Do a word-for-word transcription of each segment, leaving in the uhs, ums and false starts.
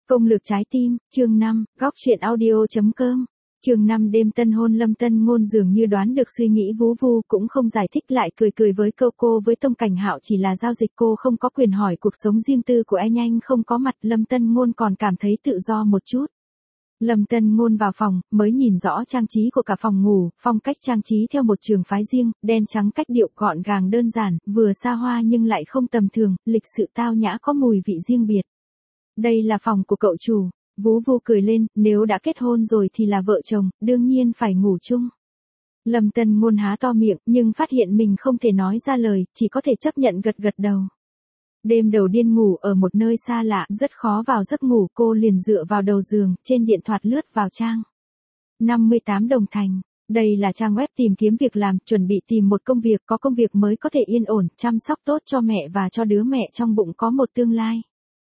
Công lược trái tim, chương năm, góc truyện audio.com. Chương năm đêm tân hôn Lâm Tân Ngôn dường như đoán được suy nghĩ Vú Vu cũng không giải thích lại cười cười với câu cô với Tông Cảnh Hạo chỉ là giao dịch cô không có quyền hỏi cuộc sống riêng tư của anh anh không có mặt Lâm Tân Ngôn còn cảm thấy tự do một chút. Lâm Tân Ngôn vào phòng, mới nhìn rõ trang trí của cả phòng ngủ, phong cách trang trí theo một trường phái riêng, đen trắng cách điệu gọn gàng đơn giản, vừa xa hoa nhưng lại không tầm thường, lịch sự tao nhã có mùi vị riêng biệt. Đây là phòng của cậu chủ. Vú Vu cười lên, nếu đã kết hôn rồi thì là vợ chồng, đương nhiên phải ngủ chung. Lâm Tân Ngôn há to miệng, nhưng phát hiện mình không thể nói ra lời, chỉ có thể chấp nhận gật gật đầu. Đêm đầu tiên ngủ ở một nơi xa lạ, rất khó vào giấc ngủ, cô liền dựa vào đầu giường, trên điện thoại lướt vào trang năm mươi tám đồng thành. Đây là trang web tìm kiếm việc làm, chuẩn bị tìm một công việc, có công việc mới có thể yên ổn, chăm sóc tốt cho mẹ và cho đứa mẹ trong bụng có một tương lai.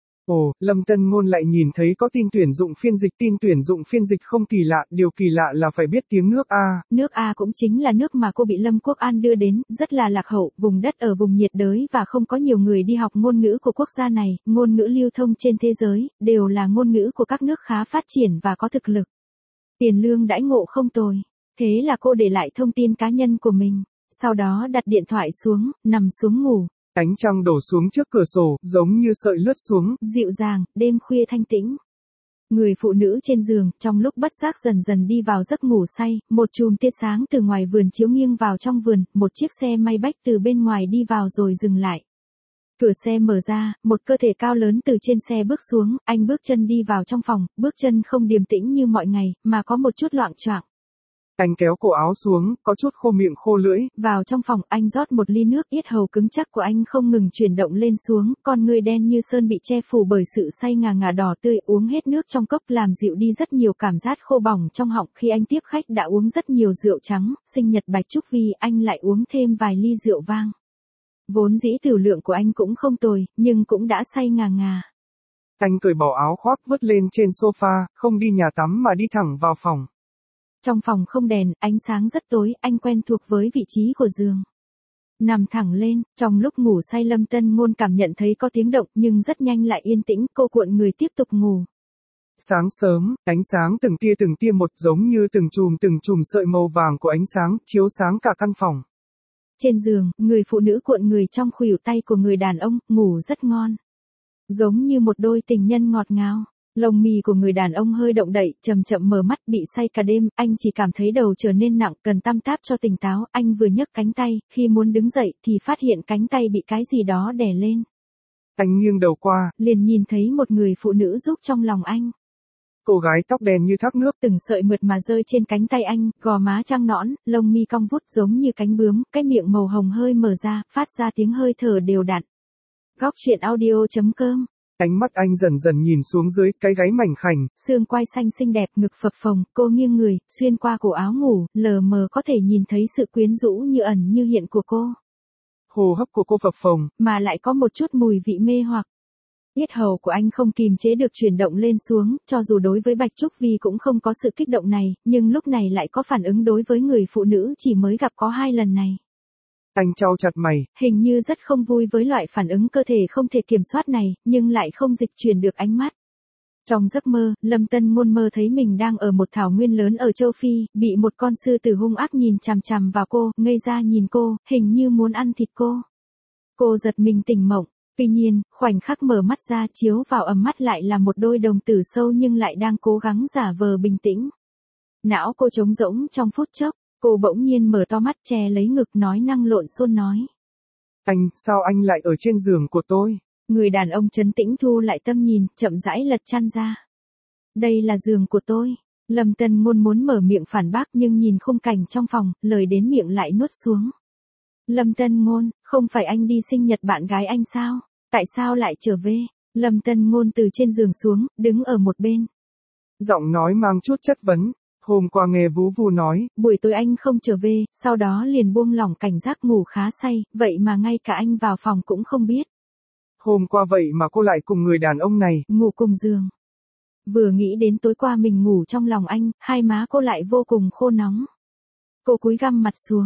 Ồ, Lâm Tân Ngôn lại nhìn thấy có tin tuyển dụng phiên dịch, tin tuyển dụng phiên dịch không kỳ lạ, điều kỳ lạ là phải biết tiếng nước A. Nước A cũng chính là nước mà cô bị Lâm Quốc An đưa đến, rất là lạc hậu, vùng đất ở vùng nhiệt đới và không có nhiều người đi học ngôn ngữ của quốc gia này, ngôn ngữ lưu thông trên thế giới, đều là ngôn ngữ của các nước khá phát triển và có thực lực. Tiền lương đãi ngộ không tồi, thế là cô để lại thông tin cá nhân của mình, sau đó đặt điện thoại xuống, nằm xuống ngủ. Ánh trăng đổ xuống trước cửa sổ, giống như sợi lướt xuống. Dịu dàng, đêm khuya thanh tĩnh. Người phụ nữ trên giường, trong lúc bất giác dần dần đi vào giấc ngủ say, một chùm tia sáng từ ngoài vườn chiếu nghiêng vào trong vườn, một chiếc xe may bách từ bên ngoài đi vào rồi dừng lại. Cửa xe mở ra, một cơ thể cao lớn từ trên xe bước xuống, anh bước chân đi vào trong phòng, bước chân không điềm tĩnh như mọi ngày, mà có một chút loạng choạng. Anh kéo cổ áo xuống, có chút khô miệng khô lưỡi. Vào trong phòng, anh rót một ly nước, yết hầu cứng chắc của anh không ngừng chuyển động lên xuống, con người đen như sơn bị che phủ bởi sự say ngà ngà đỏ tươi, uống hết nước trong cốc làm dịu đi rất nhiều cảm giác khô bỏng trong họng. Khi anh tiếp khách đã uống rất nhiều rượu trắng, sinh nhật Bạch Trúc Vi, anh lại uống thêm vài ly rượu vang. Vốn dĩ tiểu lượng của anh cũng không tồi, nhưng cũng đã say ngà ngà. Anh cởi bỏ áo khoác vứt lên trên sofa, không đi nhà tắm mà đi thẳng vào phòng. Trong phòng không đèn, ánh sáng rất tối, anh quen thuộc với vị trí của giường. Nằm thẳng lên, trong lúc ngủ say Lâm Tân Ngôn cảm nhận thấy có tiếng động nhưng rất nhanh lại yên tĩnh, cô cuộn người tiếp tục ngủ. Sáng sớm, ánh sáng từng tia từng tia một giống như từng chùm từng chùm sợi màu vàng của ánh sáng, chiếu sáng cả căn phòng. Trên giường, người phụ nữ cuộn người trong khuỷu tay của người đàn ông, ngủ rất ngon. Giống như một đôi tình nhân ngọt ngào. Lông mi của người đàn ông hơi động đậy, chậm chậm mở mắt, bị say cả đêm, anh chỉ cảm thấy đầu trở nên nặng, cần tăm táp cho tỉnh táo, anh vừa nhấc cánh tay, khi muốn đứng dậy thì phát hiện cánh tay bị cái gì đó đè lên. Anh nghiêng đầu qua, liền nhìn thấy một người phụ nữ giúp trong lòng anh. Cô gái tóc đen như thác nước, từng sợi mượt mà rơi trên cánh tay anh, gò má trăng nõn, lông mi cong vút giống như cánh bướm, cái miệng màu hồng hơi mở ra, phát ra tiếng hơi thở đều đặn. Góc truyện audio.com. Ánh mắt anh dần dần nhìn xuống dưới, cái gáy mảnh khảnh, xương quai xanh xinh đẹp, ngực phập phồng, cô nghiêng người, xuyên qua cổ áo ngủ, lờ mờ có thể nhìn thấy sự quyến rũ như ẩn như hiện của cô. Hô hấp của cô phập phồng, mà lại có một chút mùi vị mê hoặc. Yết hầu của anh không kìm chế được chuyển động lên xuống, cho dù đối với Bạch Trúc Vi cũng không có sự kích động này, nhưng lúc này lại có phản ứng đối với người phụ nữ chỉ mới gặp có hai lần này. Anh chau chặt mày, hình như rất không vui với loại phản ứng cơ thể không thể kiểm soát này, nhưng lại không dịch chuyển được ánh mắt. Trong giấc mơ, Lâm Tân Ngôn mơ thấy mình đang ở một thảo nguyên lớn ở châu Phi, bị một con sư tử hung ác nhìn chằm chằm vào cô, ngây ra nhìn cô, hình như muốn ăn thịt cô. Cô giật mình tỉnh mộng, tuy nhiên, khoảnh khắc mở mắt ra chiếu vào ầm mắt lại là một đôi đồng tử sâu nhưng lại đang cố gắng giả vờ bình tĩnh. Não cô trống rỗng trong phút chốc. Cô bỗng nhiên mở to mắt che lấy ngực nói năng lộn xộn nói. Anh, sao anh lại ở trên giường của tôi? Người đàn ông trấn tĩnh thu lại tâm nhìn, chậm rãi lật chăn ra. Đây là giường của tôi. Lâm Tân Ngôn muốn mở miệng phản bác nhưng nhìn khung cảnh trong phòng, lời đến miệng lại nuốt xuống. Lâm Tân Ngôn, không phải anh đi sinh nhật bạn gái anh sao? Tại sao lại trở về? Lâm Tân Ngôn từ trên giường xuống, đứng ở một bên. Giọng nói mang chút chất vấn. Hôm qua nghe Vú Vu nói, buổi tối anh không trở về, sau đó liền buông lỏng cảnh giác ngủ khá say, vậy mà ngay cả anh vào phòng cũng không biết. Hôm qua vậy mà cô lại cùng người đàn ông này, ngủ cùng giường. Vừa nghĩ đến tối qua mình ngủ trong lòng anh, hai má cô lại vô cùng khô nóng. Cô cúi gằm mặt xuống,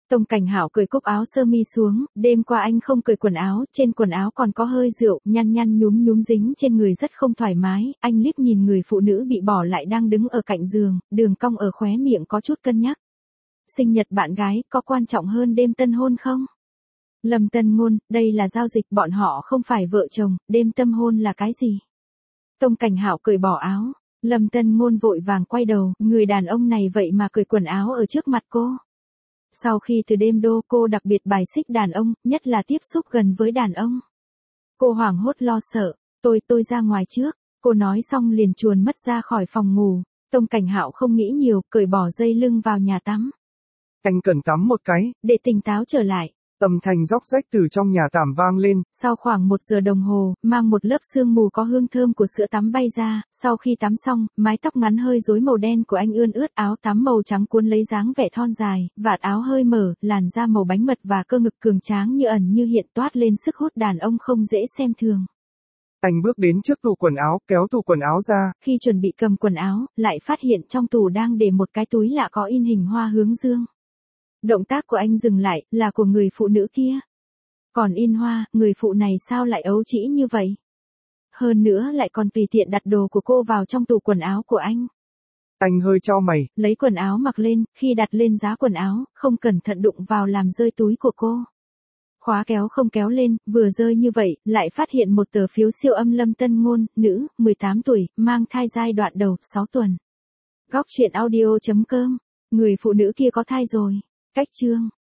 Tông Cảnh Hạo cởi cúc áo sơ mi xuống, đêm qua anh không cởi quần áo, trên quần áo còn có hơi rượu, nhăn nhăn nhúm nhúm dính trên người rất không thoải mái, anh liếc nhìn người phụ nữ bị bỏ lại đang đứng ở cạnh giường, đường cong ở khóe miệng có chút cân nhắc. Sinh nhật bạn gái, có quan trọng hơn đêm tân hôn không? Lâm Tân Ngôn, đây là giao dịch, bọn họ không phải vợ chồng, đêm tân hôn là cái gì? Tông Cảnh Hạo cởi bỏ áo, Lâm Tân Ngôn vội vàng quay đầu, người đàn ông này vậy mà cởi quần áo ở trước mặt cô. Sau khi từ đêm đô, cô đặc biệt bài xích đàn ông, nhất là tiếp xúc gần với đàn ông. Cô hoảng hốt lo sợ, tôi, tôi ra ngoài trước, cô nói xong liền chuồn mất ra khỏi phòng ngủ. Tông Cảnh Hạo không nghĩ nhiều, cởi bỏ dây lưng vào nhà tắm. Anh cần tắm một cái, để tỉnh táo trở lại. Âm thanh róc rách từ trong nhà tắm vang lên. Sau khoảng một giờ đồng hồ, mang một lớp sương mù có hương thơm của sữa tắm bay ra, sau khi tắm xong, mái tóc ngắn hơi rối màu đen của anh ươn ướt, áo tắm màu trắng cuốn lấy dáng vẻ thon dài, vạt áo hơi mở, làn da màu bánh mật và cơ ngực cường tráng như ẩn như hiện toát lên sức hút đàn ông không dễ xem thường. Anh bước đến trước tủ quần áo, kéo tủ quần áo ra. Khi chuẩn bị cầm quần áo, lại phát hiện trong tủ đang để một cái túi lạ có in hình hoa hướng dương. Động tác của anh dừng lại, là của người phụ nữ kia. Còn in hoa, người phụ này sao lại ấu trĩ như vậy? Hơn nữa lại còn tùy tiện đặt đồ của cô vào trong tủ quần áo của anh. Anh hơi chau mày. Lấy quần áo mặc lên, khi đặt lên giá quần áo, không cẩn thận đụng vào làm rơi túi của cô. Khóa kéo không kéo lên, vừa rơi như vậy, lại phát hiện một tờ phiếu siêu âm Lâm Tân Ngôn, nữ, mười tám tuổi, mang thai giai đoạn đầu, sáu tuần. Góc truyện audio chấm com. Người phụ nữ kia có thai rồi. Cách chương.